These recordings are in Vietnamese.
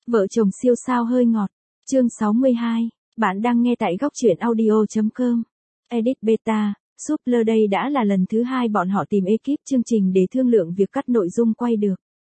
Vợ chồng siêu sao hơi ngọt. Chương 62. Bạn đang nghe tại góc truyện audio.com. Edit Beta. Super đây đã là lần thứ 2 bọn họ tìm ekip chương trình để thương lượng việc cắt nội dung quay được.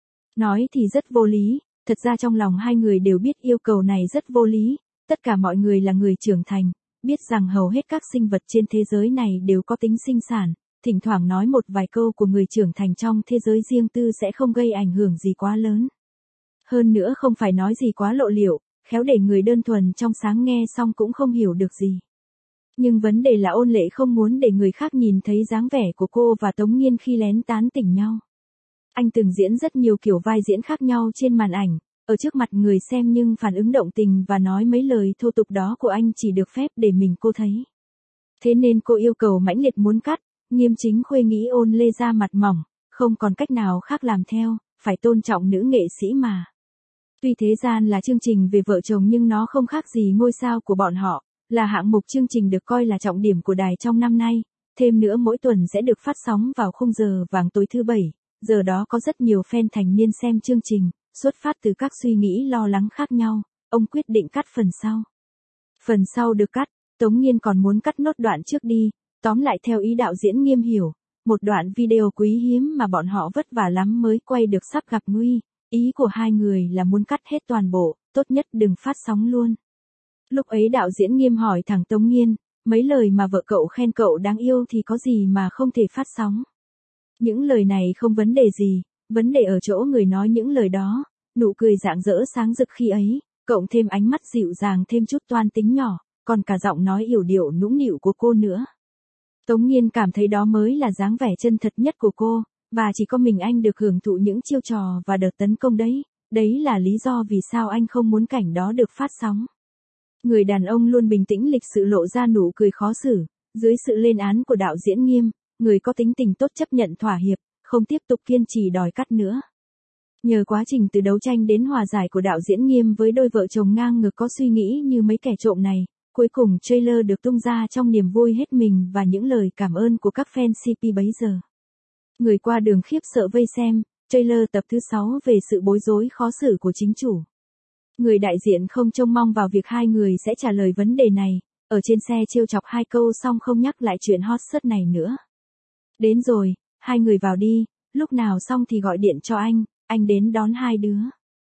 Nói thì rất vô lý, thật ra trong lòng hai người đều biết yêu cầu này rất vô lý. Tất cả mọi người là người trưởng thành, biết rằng hầu hết các sinh vật trên thế giới này đều có tính sinh sản. Thỉnh thoảng nói một vài câu của người trưởng thành trong thế giới riêng tư sẽ không gây ảnh hưởng gì quá lớn. Hơn nữa không phải nói gì quá lộ liễu, khéo để người đơn thuần trong sáng nghe xong cũng không hiểu được gì. Nhưng vấn đề là Ôn Lệ không muốn để người khác nhìn thấy dáng vẻ của cô và Tống Nghiên khi lén tán tỉnh nhau. Anh từng diễn rất nhiều kiểu vai diễn khác nhau trên màn ảnh, ở trước mặt người xem nhưng phản ứng động tình và nói mấy lời thô tục đó của anh chỉ được phép để mình cô thấy. Thế nên cô yêu cầu mãnh liệt muốn cắt, Nghiêm Chính Khuê nghĩ Ôn Lê da mặt mỏng, không còn cách nào khác làm theo, phải tôn trọng nữ nghệ sĩ mà. Tuy thế gian là chương trình về vợ chồng nhưng nó không khác gì ngôi sao của bọn họ, là hạng mục chương trình được coi là trọng điểm của đài trong năm nay, thêm nữa mỗi tuần sẽ được phát sóng vào khung giờ vàng tối thứ Bảy, giờ đó có rất nhiều fan thành niên xem chương trình, xuất phát từ các suy nghĩ lo lắng khác nhau, ông quyết định cắt phần sau. Phần sau được cắt, Tống Nghiên còn muốn cắt nốt đoạn trước đi, tóm lại theo ý đạo diễn Nghiêm hiểu, một đoạn video quý hiếm mà bọn họ vất vả lắm mới quay được sắp gặp nguy. Ý của hai người là muốn cắt hết toàn bộ, tốt nhất đừng phát sóng luôn. Lúc ấy đạo diễn Nghiêm hỏi thẳng Tống Nghiên, mấy lời mà vợ cậu khen cậu đáng yêu thì có gì mà không thể phát sóng. Những lời này không vấn đề gì, vấn đề ở chỗ người nói những lời đó, nụ cười rạng rỡ sáng rực khi ấy, cộng thêm ánh mắt dịu dàng thêm chút toan tính nhỏ, còn cả giọng nói yểu điệu nũng nịu của cô nữa. Tống Nghiên cảm thấy đó mới là dáng vẻ chân thật nhất của cô. Và chỉ có mình anh được hưởng thụ những chiêu trò và đợt tấn công đấy, đấy là lý do vì sao anh không muốn cảnh đó được phát sóng. Người đàn ông luôn bình tĩnh lịch sự lộ ra nụ cười khó xử, dưới sự lên án của đạo diễn Nghiêm, người có tính tình tốt chấp nhận thỏa hiệp, không tiếp tục kiên trì đòi cắt nữa. Nhờ quá trình từ đấu tranh đến hòa giải của đạo diễn Nghiêm với đôi vợ chồng ngang ngược có suy nghĩ như mấy kẻ trộm này, cuối cùng trailer được tung ra trong niềm vui hết mình và những lời cảm ơn của các fan CP bấy giờ. Người qua đường khiếp sợ vây xem, trailer tập thứ 6 về sự bối rối khó xử của chính chủ. Người đại diện không trông mong vào việc hai người sẽ trả lời vấn đề này, ở trên xe trêu chọc hai câu xong không nhắc lại chuyện hot search này nữa. Đến rồi, hai người vào đi, lúc nào xong thì gọi điện cho anh đến đón hai đứa.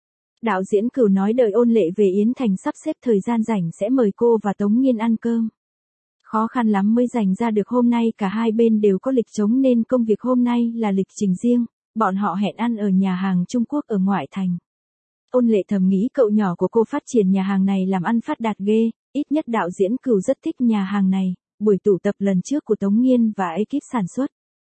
Đạo diễn Cửu nói đợi Ôn Lệ về Yến Thành sắp xếp thời gian rảnh sẽ mời cô và Tống Nghiên ăn cơm. Khó khăn lắm mới dành ra được hôm nay cả hai bên đều có lịch trống nên công việc hôm nay là lịch trình riêng, bọn họ hẹn ăn ở nhà hàng Trung Quốc ở ngoại thành. Ôn Lệ thầm nghĩ cậu nhỏ của cô phát triển nhà hàng này làm ăn phát đạt ghê, ít nhất đạo diễn Cửu rất thích nhà hàng này, buổi tụ tập lần trước của Tống Nghiên và ekip sản xuất.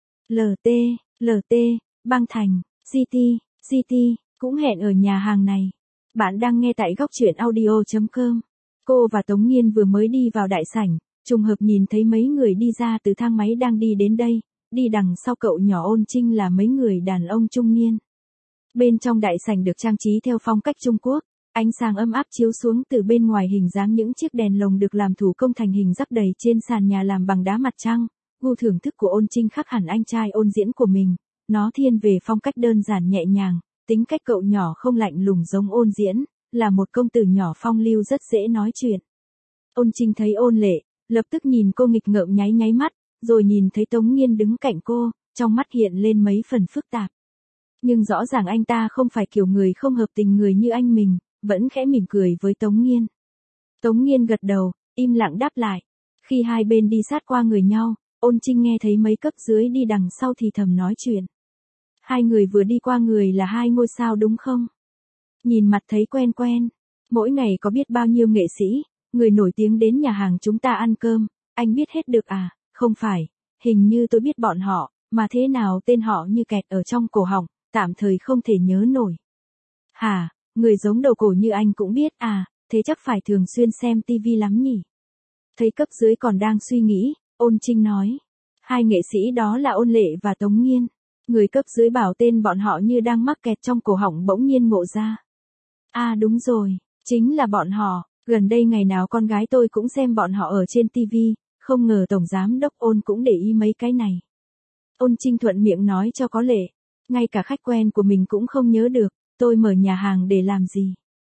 LT, Bang Thành, GT, cũng hẹn ở nhà hàng này. Bạn đang nghe tại góc truyện audio.com. Cô và Tống Nghiên vừa mới đi vào đại sảnh. Trùng hợp nhìn thấy mấy người đi ra từ thang máy đang đi đến đây, đi đằng sau cậu nhỏ Ôn Trinh là mấy người đàn ông trung niên. Bên trong đại sảnh được trang trí theo phong cách Trung Quốc, ánh sáng ấm áp chiếu xuống từ bên ngoài hình dáng những chiếc đèn lồng được làm thủ công thành hình rắc đầy trên sàn nhà làm bằng đá mặt trăng. Gu thưởng thức của Ôn Trinh khác hẳn anh trai Ôn Diễn của mình, nó thiên về phong cách đơn giản nhẹ nhàng, tính cách cậu nhỏ không lạnh lùng giống Ôn Diễn, là một công tử nhỏ phong lưu rất dễ nói chuyện. Ôn Trinh thấy Ôn Lệ, lập tức nhìn cô nghịch ngợm nháy mắt, rồi nhìn thấy Tống Nghiên đứng cạnh cô, trong mắt hiện lên mấy phần phức tạp. Nhưng rõ ràng anh ta không phải kiểu người không hợp tình người như anh mình, vẫn khẽ mỉm cười với Tống Nghiên. Tống Nghiên gật đầu, im lặng đáp lại. Khi hai bên đi sát qua người nhau, Ôn Trinh nghe thấy mấy cấp dưới đi đằng sau thì thầm nói chuyện. Hai người vừa đi qua người là hai ngôi sao đúng không? Nhìn mặt thấy quen quen. Mỗi ngày có biết bao nhiêu nghệ sĩ, người nổi tiếng đến nhà hàng chúng ta ăn cơm, anh biết hết được à? Không phải, hình như tôi biết bọn họ, mà thế nào tên họ như kẹt ở trong cổ họng, tạm thời không thể nhớ nổi. Hả, người giống đầu cổ như anh cũng biết à, thế chắc phải thường xuyên xem tivi lắm nhỉ? Thấy cấp dưới còn đang suy nghĩ, Ôn Trinh nói. Hai nghệ sĩ đó là Ôn Lệ và Tống Nghiên. Người cấp dưới bảo tên bọn họ như đang mắc kẹt trong cổ họng bỗng nhiên ngộ ra. À đúng rồi, chính là bọn họ. Gần đây ngày nào con gái tôi cũng xem bọn họ ở trên TV, không ngờ Tổng Giám Đốc Ôn cũng để ý mấy cái này. Ôn Trinh thuận miệng nói cho có lệ, ngay cả khách quen của mình cũng không nhớ được, tôi mở nhà hàng để làm gì.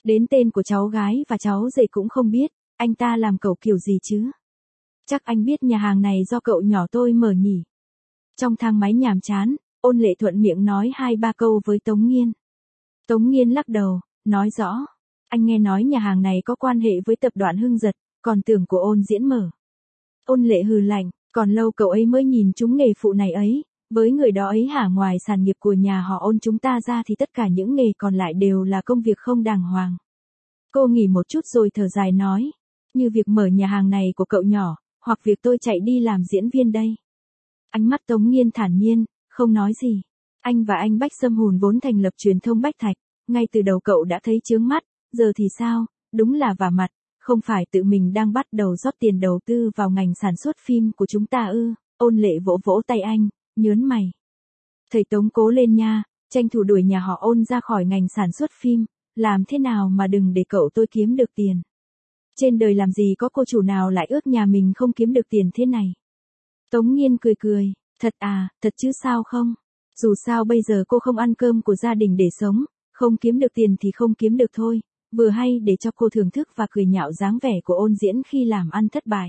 Đến tên của cháu gái và cháu rể cũng không biết, anh ta làm cậu kiểu gì chứ? Chắc anh biết nhà hàng này do cậu nhỏ tôi mở nhỉ? Trong thang máy nhàm chán, Ôn Lệ thuận miệng nói 2-3 câu với Tống Nghiên. Tống Nghiên lắc đầu, nói rõ. Anh nghe nói nhà hàng này có quan hệ với tập đoàn Hưng Giật, còn tưởng của Ôn Diễn mở. Ôn Lệ hừ lạnh, còn lâu cậu ấy mới nhìn trúng nghề phụ này ấy, với người đó ấy hả, ngoài sản nghiệp của nhà họ Ôn chúng ta ra thì tất cả những nghề còn lại đều là công việc không đàng hoàng. Cô nghỉ một chút rồi thở dài nói, như việc mở nhà hàng này của cậu nhỏ, hoặc việc tôi chạy đi làm diễn viên đây. Ánh mắt Tống Nghiên thản nhiên, không nói gì. Anh và anh Bách Sâm Hùn vốn thành lập truyền thông Bách Thạch, ngay từ đầu cậu đã thấy chướng mắt, giờ thì sao, đúng là vả mặt, không phải tự mình đang bắt đầu rót tiền đầu tư vào ngành sản xuất phim của chúng ta ư? Ôn Lệ vỗ vỗ tay anh, nhớn mày. Thầy Tống cố lên nha, tranh thủ đuổi nhà họ Ôn ra khỏi ngành sản xuất phim, làm thế nào mà đừng để cậu tôi kiếm được tiền. Trên đời làm gì có cô chủ nào lại ước nhà mình không kiếm được tiền thế này. Tống Nghiên cười cười, thật à, thật chứ sao không? Dù sao bây giờ cô không ăn cơm của gia đình để sống, không kiếm được tiền thì không kiếm được thôi, vừa hay để cho cô thưởng thức và cười nhạo dáng vẻ của Ôn Diễn khi làm ăn thất bại.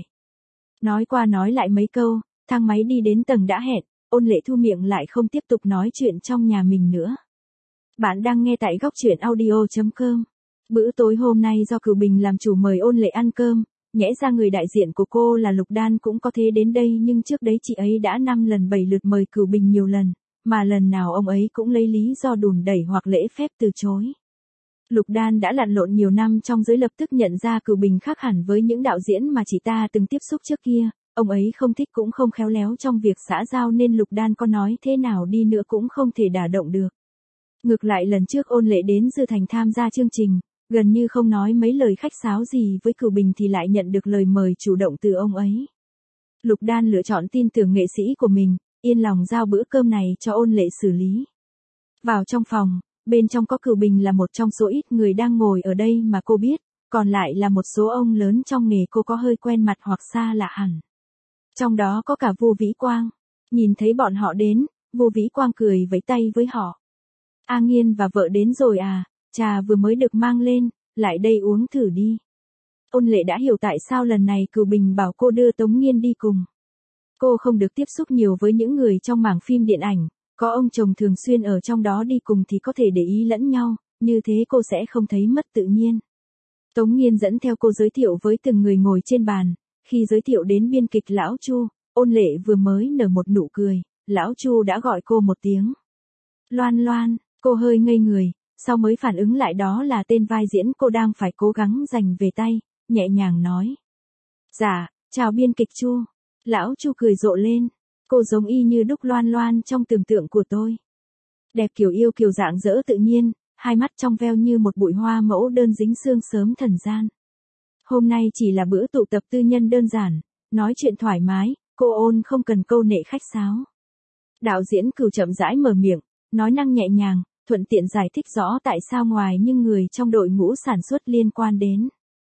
Nói qua nói lại mấy câu, thang máy đi đến tầng đã hẹn, Ôn Lệ thu miệng lại không tiếp tục nói chuyện trong nhà mình nữa. Bạn đang nghe tại góc truyện audio.com. Bữa tối hôm nay do Cửu Bình làm chủ mời Ôn Lệ ăn cơm, nhẽ ra người đại diện của cô là Lục Đan cũng có thế đến đây, nhưng trước đấy chị ấy đã 5 lần 7 lượt mời Cửu Bình nhiều lần, mà lần nào ông ấy cũng lấy lý do đùn đẩy hoặc lễ phép từ chối. Lục Đan đã lặn lộn nhiều năm trong giới lập tức nhận ra Cửu Bình khác hẳn với những đạo diễn mà chị ta từng tiếp xúc trước kia, ông ấy không thích cũng không khéo léo trong việc xã giao nên Lục Đan có nói thế nào đi nữa cũng không thể đả động được. Ngược lại lần trước Ôn Lệ đến Dư Thành tham gia chương trình, gần như không nói mấy lời khách sáo gì với Cửu Bình thì lại nhận được lời mời chủ động từ ông ấy. Lục Đan lựa chọn tin tưởng nghệ sĩ của mình, yên lòng giao bữa cơm này cho Ôn Lệ xử lý. Vào trong phòng, bên trong có Cửu Bình là một trong số ít người đang ngồi ở đây mà cô biết, còn lại là một số ông lớn trong nghề cô có hơi quen mặt hoặc xa lạ hẳn. Trong đó có cả Vu Vĩ Quang. Nhìn thấy bọn họ đến, Vu Vĩ Quang cười vẫy tay với họ. A Nghiên và vợ đến rồi à, trà vừa mới được mang lên, lại đây uống thử đi. Ôn Lệ đã hiểu tại sao lần này Cửu Bình bảo cô đưa Tống Nghiên đi cùng. Cô không được tiếp xúc nhiều với những người trong mảng phim điện ảnh, có ông chồng thường xuyên ở trong đó đi cùng thì có thể để ý lẫn nhau, như thế cô sẽ không thấy mất tự nhiên. Tống Nghiên dẫn theo cô giới thiệu với từng người ngồi trên bàn, khi giới thiệu đến biên kịch Lão Chu, Ôn Lệ vừa mới nở một nụ cười, Lão Chu đã gọi cô một tiếng. Loan Loan, cô hơi ngây người, sau mới phản ứng lại đó là tên vai diễn cô đang phải cố gắng giành về tay, nhẹ nhàng nói. Dạ, chào biên kịch Chu. Lão Chu cười rộ lên, cô giống y như đúc Loan Loan trong tưởng tượng của tôi. Đẹp kiểu yêu kiều dạng dỡ tự nhiên, hai mắt trong veo như một bụi hoa mẫu đơn dính sương sớm thần gian. Hôm nay chỉ là bữa tụ tập tư nhân đơn giản, nói chuyện thoải mái, cô Ôn không cần câu nệ khách sáo. Đạo diễn Cửu chậm rãi mở miệng, nói năng nhẹ nhàng, thuận tiện giải thích rõ tại sao ngoài những người trong đội ngũ sản xuất liên quan đến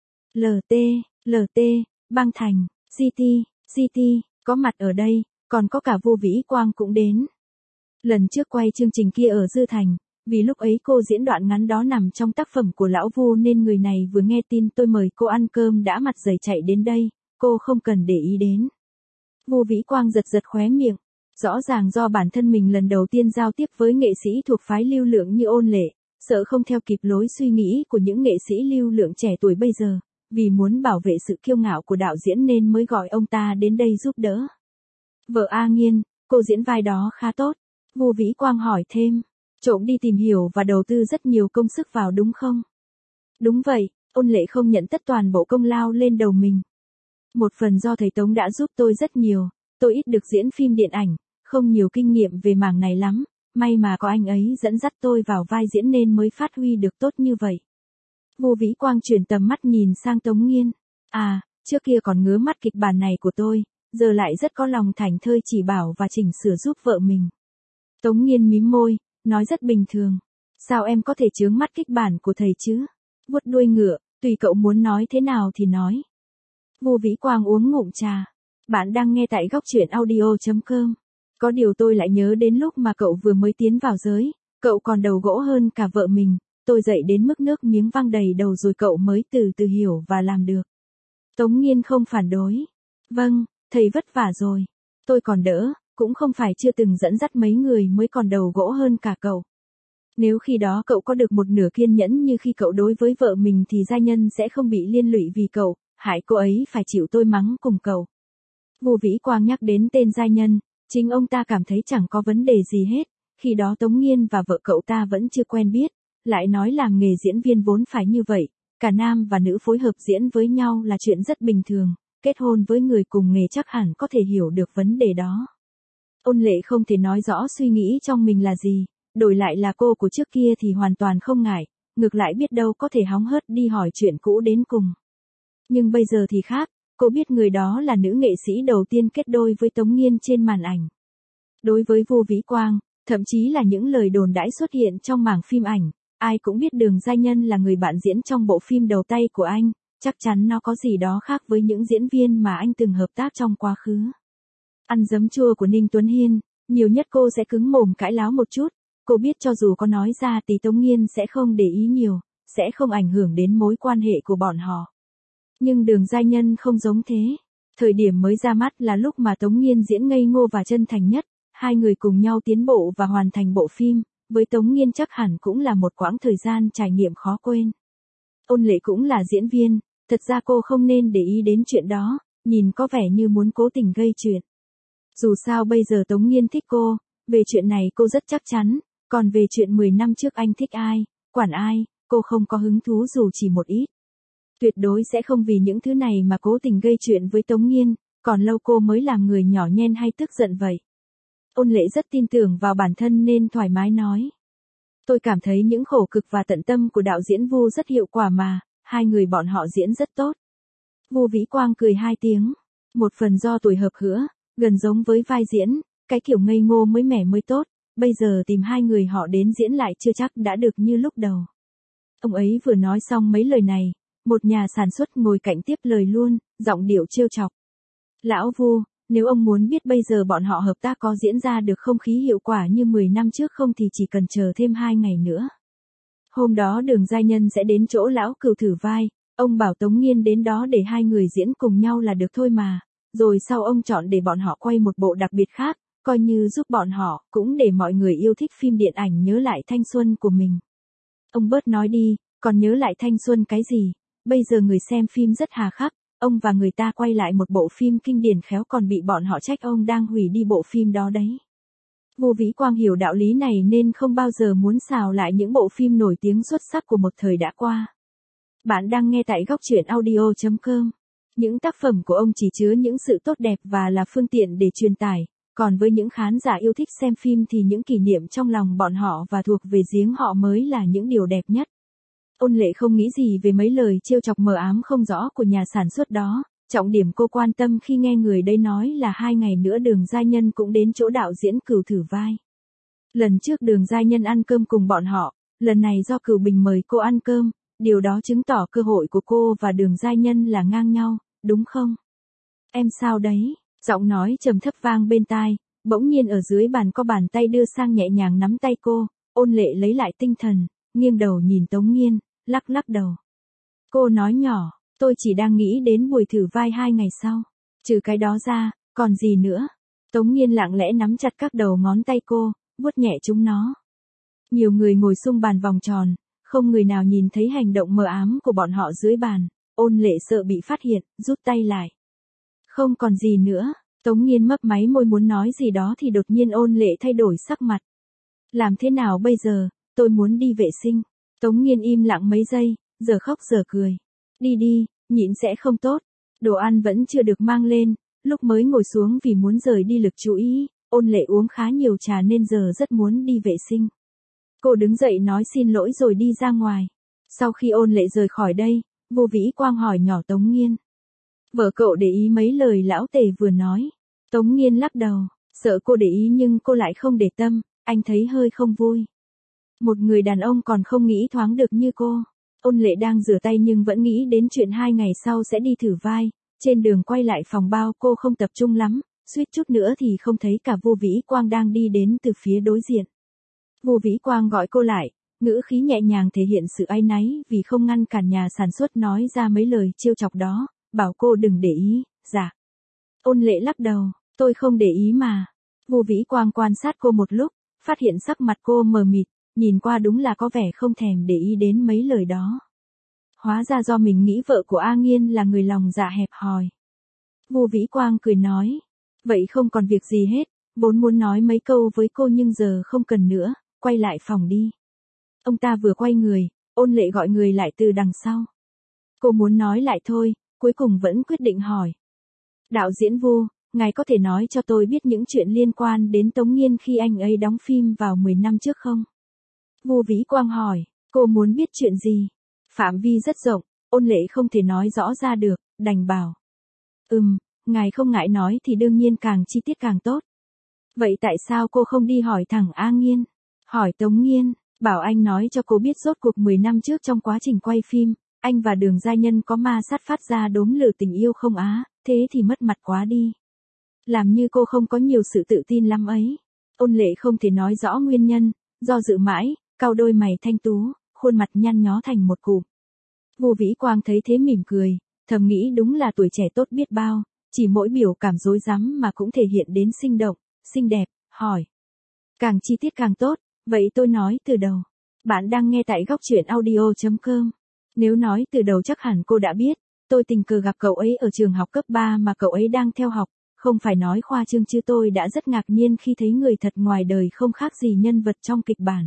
LT, Bang Thành, GT, có mặt ở đây, còn có cả Vu Vĩ Quang cũng đến. Lần trước quay chương trình kia ở Dư Thành, vì lúc ấy cô diễn đoạn ngắn đó nằm trong tác phẩm của Lão Vu nên người này vừa nghe tin tôi mời cô ăn cơm đã mặt dày chạy đến đây, cô không cần để ý đến. Vu Vĩ Quang giật giật khóe miệng, rõ ràng do bản thân mình lần đầu tiên giao tiếp với nghệ sĩ thuộc phái lưu lượng như Ôn Lệ, sợ không theo kịp lối suy nghĩ của những nghệ sĩ lưu lượng trẻ tuổi bây giờ, vì muốn bảo vệ sự kiêu ngạo của đạo diễn nên mới gọi ông ta đến đây giúp đỡ. Vợ A Nghiên, cô diễn vai đó khá tốt. Vu Vĩ Quang hỏi thêm, trộm đi tìm hiểu và đầu tư rất nhiều công sức vào đúng không? Đúng vậy, Ôn Lệ không nhận tất toàn bộ công lao lên đầu mình. Một phần do thầy Tống đã giúp tôi rất nhiều, tôi ít được diễn phim điện ảnh, không nhiều kinh nghiệm về mảng này lắm, may mà có anh ấy dẫn dắt tôi vào vai diễn nên mới phát huy được tốt như vậy. Vu Vĩ Quang chuyển tầm mắt nhìn sang Tống Nghiên. À, trước kia còn ngứa mắt kịch bản này của tôi, giờ lại rất có lòng thảnh thơi chỉ bảo và chỉnh sửa giúp vợ mình. Tống Nghiên mím môi, nói rất bình thường. Sao em có thể chướng mắt kịch bản của thầy chứ? Vuốt đuôi ngựa, tùy cậu muốn nói thế nào thì nói. Vu Vĩ Quang uống ngụm trà. Bạn đang nghe tại góc truyện audio.com. Có điều tôi lại nhớ đến lúc mà cậu vừa mới tiến vào giới, cậu còn đầu gỗ hơn cả vợ mình, tôi dậy đến mức nước miếng văng đầy đầu rồi cậu mới từ từ hiểu và làm được. Tống Nghiên không phản đối. Vâng, thầy vất vả rồi. Tôi còn đỡ, cũng không phải chưa từng dẫn dắt mấy người mới còn đầu gỗ hơn cả cậu. Nếu khi đó cậu có được một nửa kiên nhẫn như khi cậu đối với vợ mình thì gia nhân sẽ không bị liên lụy vì cậu, hại cô ấy phải chịu tôi mắng cùng cậu. Vô Vĩ Quang nhắc đến tên gia nhân, chính ông ta cảm thấy chẳng có vấn đề gì hết, khi đó Tống Nghiên và vợ cậu ta vẫn chưa quen biết, lại nói làm nghề diễn viên vốn phải như vậy, cả nam và nữ phối hợp diễn với nhau là chuyện rất bình thường, kết hôn với người cùng nghề chắc hẳn có thể hiểu được vấn đề đó. Ôn Lệ không thể nói rõ suy nghĩ trong mình là gì, đổi lại là cô của trước kia thì hoàn toàn không ngại, ngược lại biết đâu có thể hóng hớt đi hỏi chuyện cũ đến cùng. Nhưng bây giờ thì khác, cô biết người đó là nữ nghệ sĩ đầu tiên kết đôi với Tống Nghiên trên màn ảnh. Đối với Vô Vĩ Quang, thậm chí là những lời đồn đãi xuất hiện trong mảng phim ảnh, ai cũng biết Đường Gia Nhân là người bạn diễn trong bộ phim đầu tay của anh, chắc chắn nó có gì đó khác với những diễn viên mà anh từng hợp tác trong quá khứ. Ăn giấm chua của Ninh Tuấn Hiên, nhiều nhất cô sẽ cứng mồm cãi láo một chút, cô biết cho dù có nói ra thì Tống Nghiên sẽ không để ý nhiều, sẽ không ảnh hưởng đến mối quan hệ của bọn họ. Nhưng Đường Gia Nhân không giống thế. Thời điểm mới ra mắt là lúc mà Tống Nghiên diễn ngây ngô và chân thành nhất, hai người cùng nhau tiến bộ và hoàn thành bộ phim, với Tống Nghiên chắc hẳn cũng là một quãng thời gian trải nghiệm khó quên. Ôn Lệ cũng là diễn viên, thật ra cô không nên để ý đến chuyện đó, nhìn có vẻ như muốn cố tình gây chuyện. Dù sao bây giờ Tống Nghiên thích cô, về chuyện này cô rất chắc chắn, còn về chuyện 10 năm trước anh thích ai, quản ai, cô không có hứng thú dù chỉ một ít. Tuyệt đối sẽ không vì những thứ này mà cố tình gây chuyện với Tống Nghiên, còn lâu cô mới làm người nhỏ nhen hay tức giận vậy. Ôn Lệ rất tin tưởng vào bản thân nên thoải mái nói. Tôi cảm thấy những khổ cực và tận tâm của đạo diễn Vu rất hiệu quả mà, hai người bọn họ diễn rất tốt. Vô Vĩ Quang cười hai tiếng, một phần do tuổi hợp hứa, gần giống với vai diễn, cái kiểu ngây ngô mới mẻ mới tốt, bây giờ tìm hai người họ đến diễn lại chưa chắc đã được như lúc đầu. Ông ấy vừa nói xong mấy lời này, một nhà sản xuất ngồi cạnh tiếp lời luôn, giọng điệu trêu chọc. Lão Vu, nếu ông muốn biết bây giờ bọn họ hợp tác có diễn ra được không khí hiệu quả như 10 năm trước không thì chỉ cần chờ thêm 2 ngày nữa. Hôm đó Đường Gia Nhân sẽ đến chỗ lão Cửu thử vai, ông bảo Tống Nghiên đến đó để hai người diễn cùng nhau là được thôi mà, rồi sau ông chọn để bọn họ quay một bộ đặc biệt khác, coi như giúp bọn họ, cũng để mọi người yêu thích phim điện ảnh nhớ lại thanh xuân của mình. Ông bớt nói đi, còn nhớ lại thanh xuân cái gì, bây giờ người xem phim rất hà khắc, ông và người ta quay lại một bộ phim kinh điển khéo còn bị bọn họ trách ông đang hủy đi bộ phim đó đấy. Vô Vĩ Quang hiểu đạo lý này nên không bao giờ muốn xào lại những bộ phim nổi tiếng xuất sắc của một thời đã qua. Bạn đang nghe tại góc truyện audio.com. Những tác phẩm của ông chỉ chứa những sự tốt đẹp và là phương tiện để truyền tải, còn với những khán giả yêu thích xem phim thì những kỷ niệm trong lòng bọn họ và thuộc về riêng họ mới là những điều đẹp nhất. Ôn Lệ không nghĩ gì về mấy lời trêu chọc mờ ám không rõ của nhà sản xuất đó, trọng điểm cô quan tâm khi nghe người đây nói là 2 ngày nữa Đường Gia Nhân cũng đến chỗ đạo diễn Cửu thử vai. Lần trước Đường Gia Nhân ăn cơm cùng bọn họ, lần này do Cửu Bình mời cô ăn cơm, điều đó chứng tỏ cơ hội của cô và Đường Gia Nhân là ngang nhau, đúng không? Em sao đấy? Giọng nói trầm thấp vang bên tai, bỗng nhiên ở dưới bàn có bàn tay đưa sang nhẹ nhàng nắm tay cô, Ôn Lệ lấy lại tinh thần, nghiêng đầu nhìn Tống Nghiên, lắc lắc đầu. Cô nói nhỏ, tôi chỉ đang nghĩ đến buổi thử vai 2 ngày sau. Trừ cái đó ra, còn gì nữa? Tống Nghiên lặng lẽ nắm chặt các đầu ngón tay cô, vuốt nhẹ chúng nó. Nhiều người ngồi xung bàn vòng tròn, không người nào nhìn thấy hành động mờ ám của bọn họ dưới bàn. Ôn Lệ sợ bị phát hiện, rút tay lại. Không còn gì nữa. Tống Nghiên mấp máy môi muốn nói gì đó thì đột nhiên Ôn Lệ thay đổi sắc mặt. Làm thế nào bây giờ? Tôi muốn đi vệ sinh. Tống Nghiên im lặng mấy giây, giờ khóc giờ cười. Đi đi, nhịn sẽ không tốt. Đồ ăn vẫn chưa được mang lên, lúc mới ngồi xuống vì muốn rời đi lực chú ý, Ôn Lệ uống khá nhiều trà nên giờ rất muốn đi vệ sinh. Cô đứng dậy nói xin lỗi rồi đi ra ngoài. Sau khi Ôn Lệ rời khỏi đây, Vô Vĩ Quang hỏi nhỏ Tống Nghiên. Vợ cậu để ý mấy lời lão Tề vừa nói. Tống Nghiên lắc đầu, sợ cô để ý nhưng cô lại không để tâm, anh thấy hơi không vui. Một người đàn ông còn không nghĩ thoáng được như cô. Ôn Lệ đang rửa tay nhưng vẫn nghĩ đến chuyện 2 ngày sau sẽ đi thử vai. Trên đường quay lại phòng bao cô không tập trung lắm, suýt chút nữa thì không thấy cả Vô Vĩ Quang đang đi đến từ phía đối diện. Vô Vĩ Quang gọi cô lại, ngữ khí nhẹ nhàng thể hiện sự áy náy vì không ngăn cản nhà sản xuất nói ra mấy lời trêu chọc đó, bảo cô đừng để ý. Dạ. Ôn Lệ lắc đầu, tôi không để ý mà. Vô Vĩ Quang quan sát cô một lúc, phát hiện sắc mặt cô mờ mịt, nhìn qua đúng là có vẻ không thèm để ý đến mấy lời đó. Hóa ra do mình nghĩ vợ của A Nghiên là người lòng dạ hẹp hòi. Vô Vĩ Quang cười nói, vậy không còn việc gì hết, vốn muốn nói mấy câu với cô nhưng giờ không cần nữa, quay lại phòng đi. Ông ta vừa quay người, Ôn Lệ gọi người lại từ đằng sau. Cô muốn nói lại thôi, cuối cùng vẫn quyết định hỏi. Đạo diễn Vu, ngài có thể nói cho tôi biết những chuyện liên quan đến Tống Nghiên khi anh ấy đóng phim vào 10 năm trước không? Vô Vĩ Quang hỏi, cô muốn biết chuyện gì? Phạm vi rất rộng, Ôn Lệ không thể nói rõ ra được, đành bảo. Ngài không ngại nói thì đương nhiên càng chi tiết càng tốt. Vậy tại sao cô không đi hỏi thẳng A Nghiên? Hỏi Tống Nghiên, bảo anh nói cho cô biết rốt cuộc 10 năm trước trong quá trình quay phim, anh và Đường Giai Nhân có ma sát phát ra đốm lửa tình yêu không á, thế thì mất mặt quá đi. Làm như cô không có nhiều sự tự tin lắm ấy. Ôn Lệ không thể nói rõ nguyên nhân, do dự mãi, cau đôi mày thanh tú, khuôn mặt nhăn nhó thành một cụm. Vô Vĩ Quang thấy thế mỉm cười, thầm nghĩ đúng là tuổi trẻ tốt biết bao, chỉ mỗi biểu cảm rối rắm mà cũng thể hiện đến sinh động, xinh đẹp, hỏi. Càng chi tiết càng tốt, vậy tôi nói từ đầu. Bạn đang nghe tại góc truyện audio.com. Nếu nói từ đầu chắc hẳn cô đã biết, tôi tình cờ gặp cậu ấy ở trường học cấp 3 mà cậu ấy đang theo học, không phải nói khoa trương chứ tôi đã rất ngạc nhiên khi thấy người thật ngoài đời không khác gì nhân vật trong kịch bản.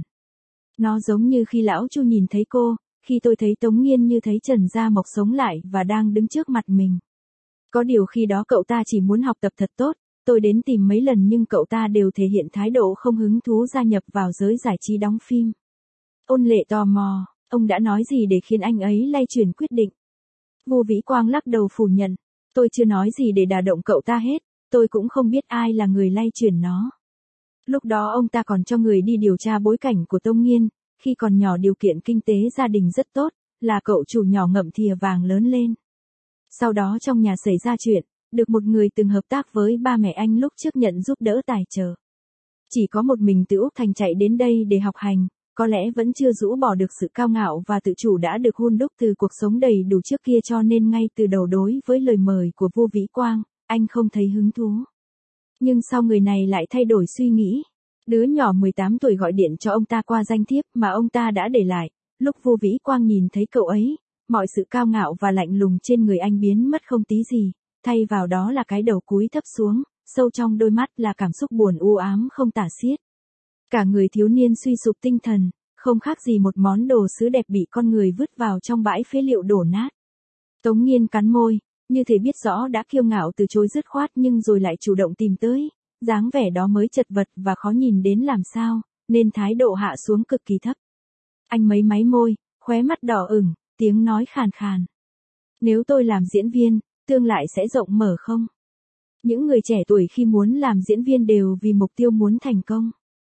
Nó giống như khi lão Chu nhìn thấy cô, khi tôi thấy Tống Nghiên như thấy Trần Gia Mộc sống lại và đang đứng trước mặt mình. Có điều khi đó cậu ta chỉ muốn học tập thật tốt, tôi đến tìm mấy lần nhưng cậu ta đều thể hiện thái độ không hứng thú gia nhập vào giới giải trí đóng phim. Ôn Lệ tò mò, ông đã nói gì để khiến anh ấy lay chuyển quyết định? Vô Vĩ Quang lắc đầu phủ nhận, tôi chưa nói gì để đả động cậu ta hết, tôi cũng không biết ai là người lay chuyển nó. Lúc đó ông ta còn cho người đi điều tra bối cảnh của Tống Nghiên, khi còn nhỏ điều kiện kinh tế gia đình rất tốt, là cậu chủ nhỏ ngậm thìa vàng lớn lên. Sau đó trong nhà xảy ra chuyện, được một người từng hợp tác với ba mẹ anh lúc trước nhận giúp đỡ tài trợ. Chỉ có một mình từ Úc Thành chạy đến đây để học hành, có lẽ vẫn chưa rũ bỏ được sự cao ngạo và tự chủ đã được hun đúc từ cuộc sống đầy đủ trước kia cho nên ngay từ đầu đối với lời mời của Vô Vĩ Quang, anh không thấy hứng thú. Nhưng sau người này lại thay đổi suy nghĩ. Đứa nhỏ 18 tuổi gọi điện cho ông ta qua danh thiếp mà ông ta đã để lại, lúc Vô Vĩ Quang nhìn thấy cậu ấy, mọi sự cao ngạo và lạnh lùng trên người anh biến mất không tí gì, thay vào đó là cái đầu cúi thấp xuống, sâu trong đôi mắt là cảm xúc buồn u ám không tả xiết. Cả người thiếu niên suy sụp tinh thần, không khác gì một món đồ sứ đẹp bị con người vứt vào trong bãi phế liệu đổ nát. Tống Nghiên cắn môi, như thể biết rõ đã kiêu ngạo từ chối dứt khoát nhưng rồi lại chủ động tìm tới, dáng vẻ đó mới chật vật và khó nhìn đến làm sao, nên thái độ hạ xuống cực kỳ thấp. Anh mấy máy môi, khóe mắt đỏ ửng, tiếng nói khàn khàn. Nếu tôi làm diễn viên, tương lai sẽ rộng mở không? Những người trẻ tuổi khi muốn làm diễn viên đều vì mục tiêu muốn thành công.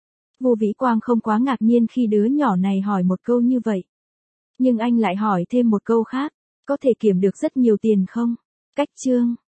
Vô Vĩ Quang không quá ngạc nhiên khi đứa nhỏ này hỏi một câu như vậy. Nhưng anh lại hỏi thêm một câu khác, có thể kiếm được rất nhiều tiền không? Cách chương